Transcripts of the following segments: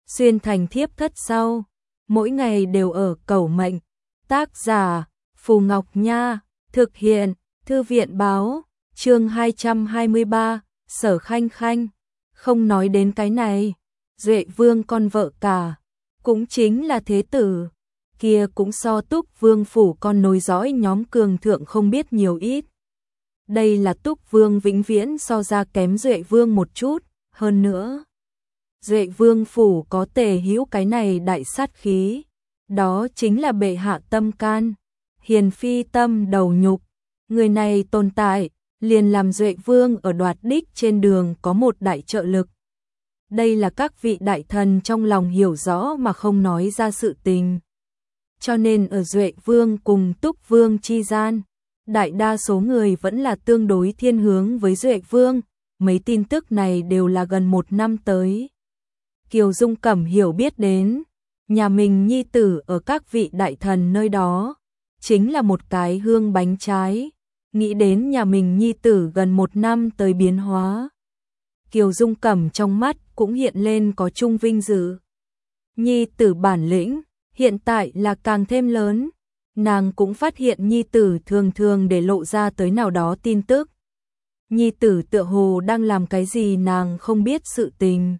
xuyên thành thiếp thất sau, mỗi ngày đều ở cầu mệnh. Tác giả Phù Ngọc Nha, thực hiện Thư viện Báo, chương 223, Sở Khanh Khanh. Không nói đến cái này, Duệ Vương con vợ cả, cũng chính là thế tử, kia cũng so Túc Vương phủ con nối dõi nhóm cường thượng không biết nhiều ít. Đây là Túc Vương vĩnh viễn so ra kém Duệ Vương một chút, hơn nữa. Duệ Vương phủ có Tề Hữu cái này đại sát khí, đó chính là bệ hạ tâm can, hiền phi tâm đầu nhục, người này tồn tại, liền làm Duệ Vương ở đoạt đích trên đường có một đại trợ lực. Đây là các vị đại thần trong lòng hiểu rõ mà không nói ra sự tình. Cho nên ở Duệ Vương cùng Túc Vương chi gian, đại đa số người vẫn là tương đối thiên hướng với Duệ Vương, mấy tin tức này đều là gần một năm tới. Kiều Dung Cẩm hiểu biết đến, nhà mình nhi tử ở các vị đại thần nơi đó, chính là một cái hương bánh trái, nghĩ đến nhà mình nhi tử gần một năm tới biến hóa. Kiều Dung Cẩm trong mắt cũng hiện lên có chung vinh dự. Nhi tử bản lĩnh, hiện tại là càng thêm lớn, nàng cũng phát hiện nhi tử thường thường để lộ ra tới nào đó tin tức. Nhi tử tựa hồ đang làm cái gì nàng không biết sự tình.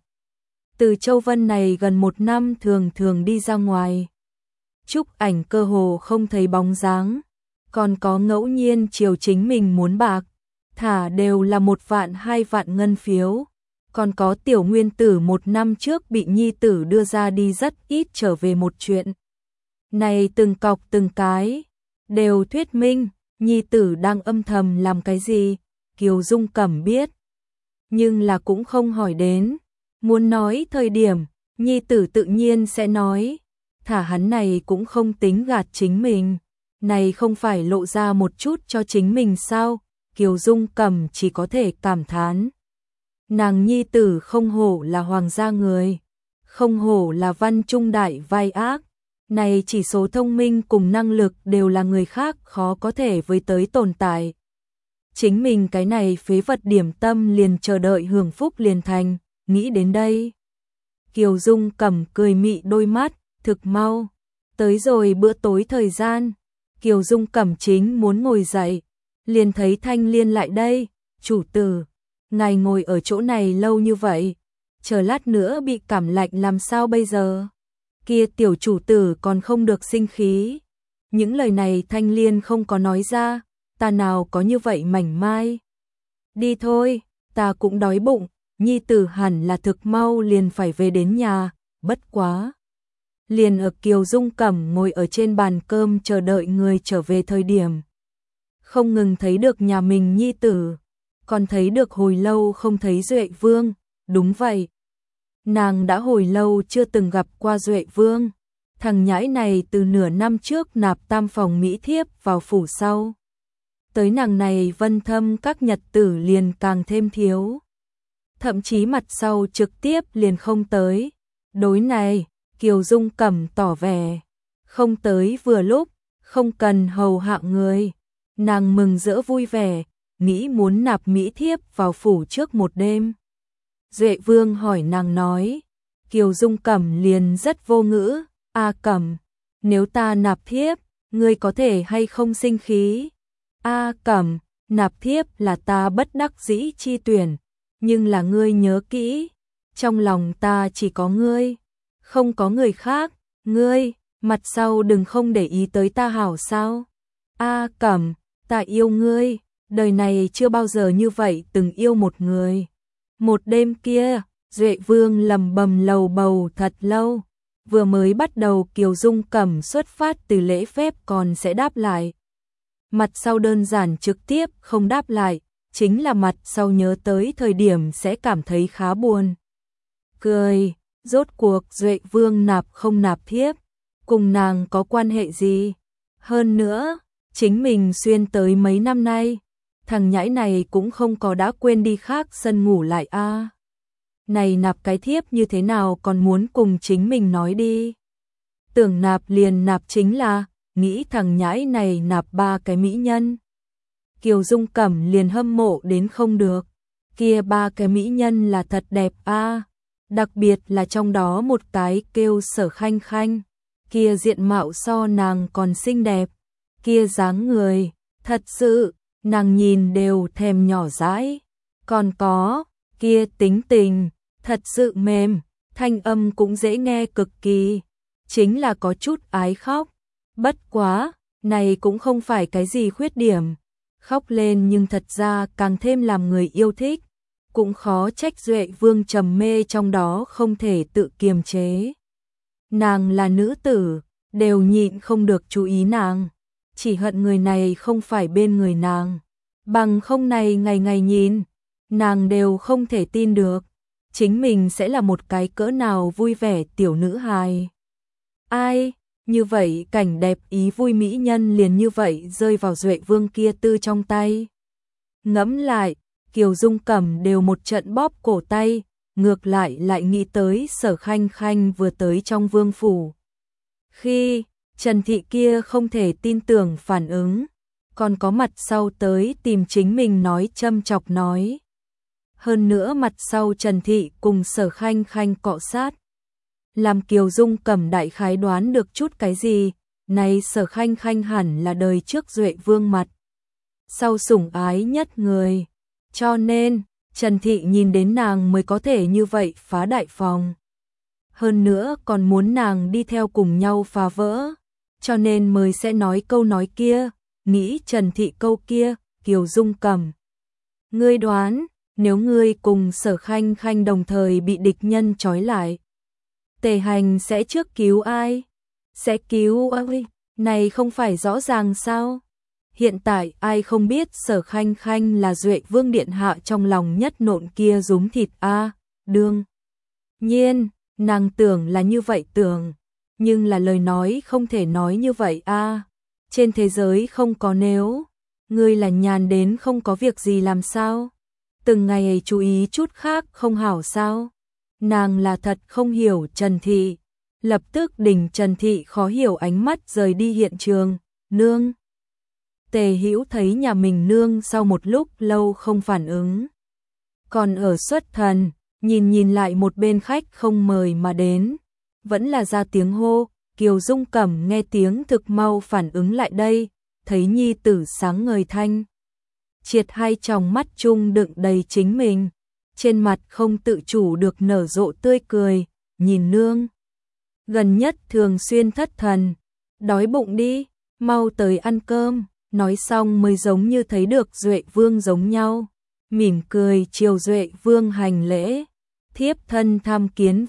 Từ Châu Vân này gần một năm thường thường đi ra ngoài. Trúc Ảnh cơ hồ không thấy bóng dáng, còn có ngẫu nhiên chiều chính mình muốn bạc, thả đều là 1 vạn 2 vạn ngân phiếu. Còn có Tiểu Nguyên Tử 1 năm trước bị nhi tử đưa ra đi rất ít trở về một chuyện. Này từng cọc từng cái, đều thuyết minh, nhi tử đang âm thầm làm cái gì, Kiều Dung Cẩm biết. Nhưng là cũng không hỏi đến, muốn nói thời điểm, nhi tử tự nhiên sẽ nói, thả hắn này cũng không tính gạt chính mình, này không phải lộ ra một chút cho chính mình sao, Kiều Dung Cẩm chỉ có thể cảm thán. Nàng nhi tử không hổ là hoàng gia người, không hổ là văn trung đại vai ác, này chỉ số thông minh cùng năng lực đều là người khác khó có thể với tới tồn tại. Chính mình cái này phế vật điểm tâm liền chờ đợi hưởng phúc liền thành, nghĩ đến đây. Kiều Dung Cẩm cười mị đôi mắt, thực mau. Tới rồi bữa tối thời gian, Kiều Dung Cẩm chính muốn ngồi dậy, liền thấy Thanh Liên lại đây, chủ tử. Ngài ngồi ở chỗ này lâu như vậy, chờ lát nữa bị cảm lạnh làm sao bây giờ? Kia tiểu chủ tử còn không được sinh khí. Những lời này Thanh Liên không có nói ra, ta nào có như vậy mảnh mai. Đi thôi, ta cũng đói bụng, nhi tử hẳn là thực mau liền phải về đến nhà, bất quá. Liền ở Kiều Dung Cẩm ngồi ở trên bàn cơm chờ đợi người trở về thời điểm. Không ngừng thấy được nhà mình nhi tử. Còn thấy được hồi lâu không thấy Duệ Vương, đúng vậy. Nàng đã hồi lâu chưa từng gặp qua Duệ Vương, thằng nhãi này từ nửa năm trước nạp tam phòng mỹ thiếp vào phủ sau. Tới nàng này Vân Thâm các nhật tử liền càng thêm thiếu. Thậm chí mặt sau trực tiếp liền không tới. Đối này, Kiều Dung Cẩm tỏ vẻ, không tới vừa lúc, không cần hầu hạ người. Nàng mừng rỡ vui vẻ. Nghĩ muốn nạp mỹ thiếp vào phủ trước một đêm. Duệ Vương hỏi nàng nói, Kiều Dung Cẩm liền rất vô ngữ, A Cẩm, nếu ta nạp thiếp, ngươi có thể hay không sinh khí? A Cẩm, nạp thiếp là ta bất đắc dĩ chi tuyển, nhưng là ngươi nhớ kỹ, trong lòng ta chỉ có ngươi, không có người khác, ngươi, mặt sau đừng không để ý tới ta hảo sao? A Cẩm, ta yêu ngươi. Đời này chưa bao giờ như vậy từng yêu một người. Một đêm kia, Duệ Vương lầm bầm lầu bầu thật lâu. Vừa mới bắt đầu Kiều Dung Cẩm xuất phát từ lễ phép còn sẽ đáp lại. Mặt sau đơn giản trực tiếp không đáp lại, chính là mặt sau nhớ tới thời điểm sẽ cảm thấy khá buồn. Cười, rốt cuộc Duệ Vương nạp không nạp thiếp, cùng nàng có quan hệ gì? Hơn nữa, chính mình xuyên tới mấy năm nay. Thằng nhãi này cũng không có đã quên đi khác sân ngủ lại a. Này nạp cái thiếp như thế nào còn muốn cùng chính mình nói đi. Tưởng nạp liền nạp chính là, nghĩ thằng nhãi này nạp 3 cái mỹ nhân. Kiều Dung Cẩm liền hâm mộ đến không được. Kia 3 cái mỹ nhân là thật đẹp a. đặc biệt là trong đó một cái kêu Sở Khanh Khanh, kia diện mạo so nàng còn xinh đẹp, kia dáng người, thật sự, nàng nhìn đều thèm nhỏ dãi, còn có, kia tính tình, thật sự mềm, thanh âm cũng dễ nghe cực kỳ, chính là có chút ái khóc, bất quá, này cũng không phải cái gì khuyết điểm, khóc lên nhưng thật ra càng thêm làm người yêu thích, cũng khó trách Duệ Vương trầm mê trong đó không thể tự kiềm chế. Nàng là nữ tử, đều nhịn không được chú ý nàng, chỉ hận người này không phải bên người nàng, bằng không này ngày ngày nhìn, nàng đều không thể tin được, chính mình sẽ là một cái cỡ nào vui vẻ tiểu nữ hài. Ai, như vậy cảnh đẹp ý vui mỹ nhân liền như vậy rơi vào Duệ Vương kia tư trong tay. Ngẫm lại, Kiều Dung Cẩm đều một trận bóp cổ tay, ngược lại nghĩ tới Sở Khanh Khanh vừa tới trong vương phủ. Khi Trần Thị kia không thể tin tưởng phản ứng, còn có mặt sau tới tìm chính mình nói châm chọc nói. Hơn nữa mặt sau Trần Thị cùng Sở Khanh Khanh cọ sát. Làm Kiều Dung Cẩm đại khái đoán được chút cái gì, này Sở Khanh Khanh hẳn là đời trước Duệ Vương mặt. Sau sủng ái nhất người, cho nên Trần Thị nhìn đến nàng mới có thể như vậy phá đại phòng. Hơn nữa còn muốn nàng đi theo cùng nhau phá vỡ, cho nên mới sẽ nói câu nói kia, nghĩ Trần Thị câu kia, Kiều Dung Cẩm. Ngươi đoán, nếu ngươi cùng Sở Khanh Khanh đồng thời bị địch nhân trói lại, Tề Hành sẽ trước cứu ai? Sẽ cứu ai? Này không phải rõ ràng sao? Hiện tại ai không biết Sở Khanh Khanh là Duệ Vương điện hạ trong lòng nhất nộn kia rúm thịt a, đương nhiên, nàng tưởng là như vậy tưởng, nhưng là lời nói không thể nói như vậy a. Trên thế giới không có nếu, ngươi là nhàn đến không có việc gì làm sao? Từng ngày ấy chú ý chút khác không hảo sao? Nàng là thật không hiểu Trần Thị, lập tức đỉnh Trần Thị khó hiểu ánh mắt rời đi hiện trường, nương. Tề Hữu thấy nhà mình nương sau một lúc lâu không phản ứng, còn ở xuất thần, nhìn lại một bên khách không mời mà đến, vẫn là ra tiếng hô. Kiều Dung Cẩm nghe tiếng thực mau phản ứng lại đây, thấy nhi tử sáng ngời thanh triệt, hai tròng mắt chung đựng đầy chính mình, trên mặt không tự chủ được nở rộ tươi cười, nhìn nương. Gần nhất thường xuyên thất thần, đói bụng đi, mau tới ăn cơm, nói xong mới giống như thấy được Duệ Vương giống nhau, mỉm cười chiều Duệ Vương hành lễ, thiếp thân tham kiến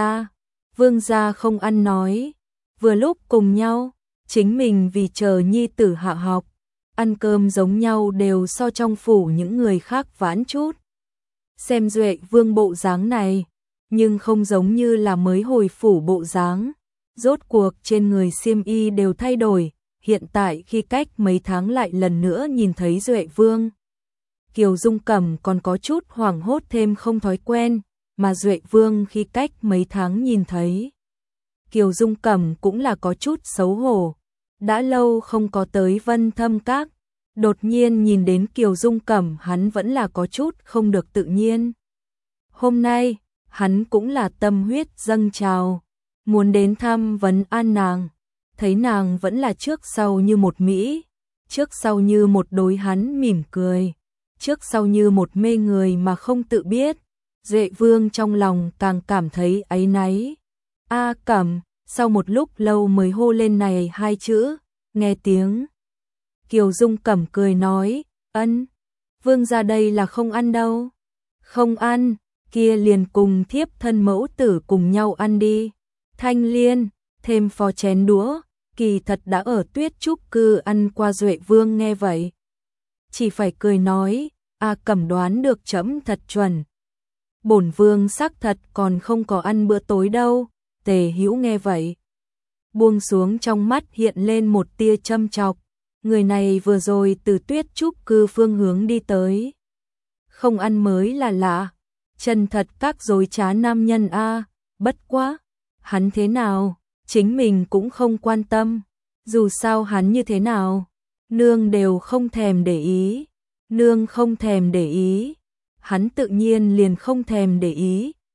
vương gia không ăn nói, vừa lúc cùng nhau, chính mình vì chờ nhi tử hạ học, ăn cơm giống nhau đều so trong phủ những người khác vãn chút. Xem Duệ Vương bộ dáng này, nhưng không giống như là mới hồi phủ bộ dáng, rốt cuộc trên người xiêm y đều thay đổi, hiện tại khi cách mấy tháng lại lần nữa nhìn thấy Duệ Vương. Kiều Dung Cẩm còn có chút hoảng hốt thêm không thói quen, mà Duệ Vương khi cách mấy tháng nhìn thấy. Kiều Dung Cẩm cũng là có chút xấu hổ, đã lâu không có tới Vân Thâm Các, đột nhiên nhìn đến Kiều Dung Cẩm hắn vẫn là có chút không được tự nhiên. Hôm nay, hắn cũng là tâm huyết dâng trào, muốn đến thăm vấn an nàng, thấy nàng vẫn là trước sau như một mỹ, trước sau như một đối hắn mỉm cười, trước sau như một mê người mà không tự biết. Duệ Vương trong lòng càng cảm thấy áy náy. A Cẩm, sau một lúc lâu mới hô lên này hai chữ, nghe tiếng. Kiều Dung Cẩm cười nói, ân, vương ra đây là không ăn đâu. Không ăn, kia liền cùng thiếp thân mẫu tử cùng nhau ăn đi. Thanh Liên, thêm phó chén đũa, kỳ thật đã ở Tuyết Trúc cư ăn qua. Duệ Vương nghe vậy, chỉ phải cười nói, A Cẩm đoán được trẫm thật chuẩn. Bổn vương xác thật còn không có ăn bữa tối đâu. Tề Hữu nghe vậy, buông xuống, trong mắt hiện lên một tia châm chọc, người này vừa rồi từ Tuyết Trúc cư phương hướng đi tới, không ăn mới là lạ, chân thật các dối trá nam nhân a. Bất quá, hắn thế nào, chính mình cũng không quan tâm, dù sao hắn như thế nào, nương đều không thèm để ý, nương không thèm để ý, hắn tự nhiên liền không thèm để ý,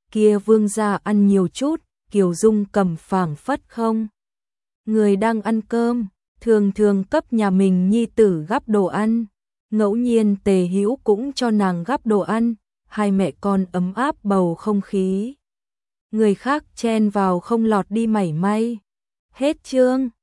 kia Vương gia ăn nhiều chút, Kiều Dung cầm phảng phất không. Người đang ăn cơm, thường thường cấp nhà mình nhi tử gắp đồ ăn. Ngẫu nhiên Tề Hữu cũng cho nàng gắp đồ ăn, hai mẹ con ấm áp bầu không khí. Người khác chen vào không lọt đi mảy may. Hết chương.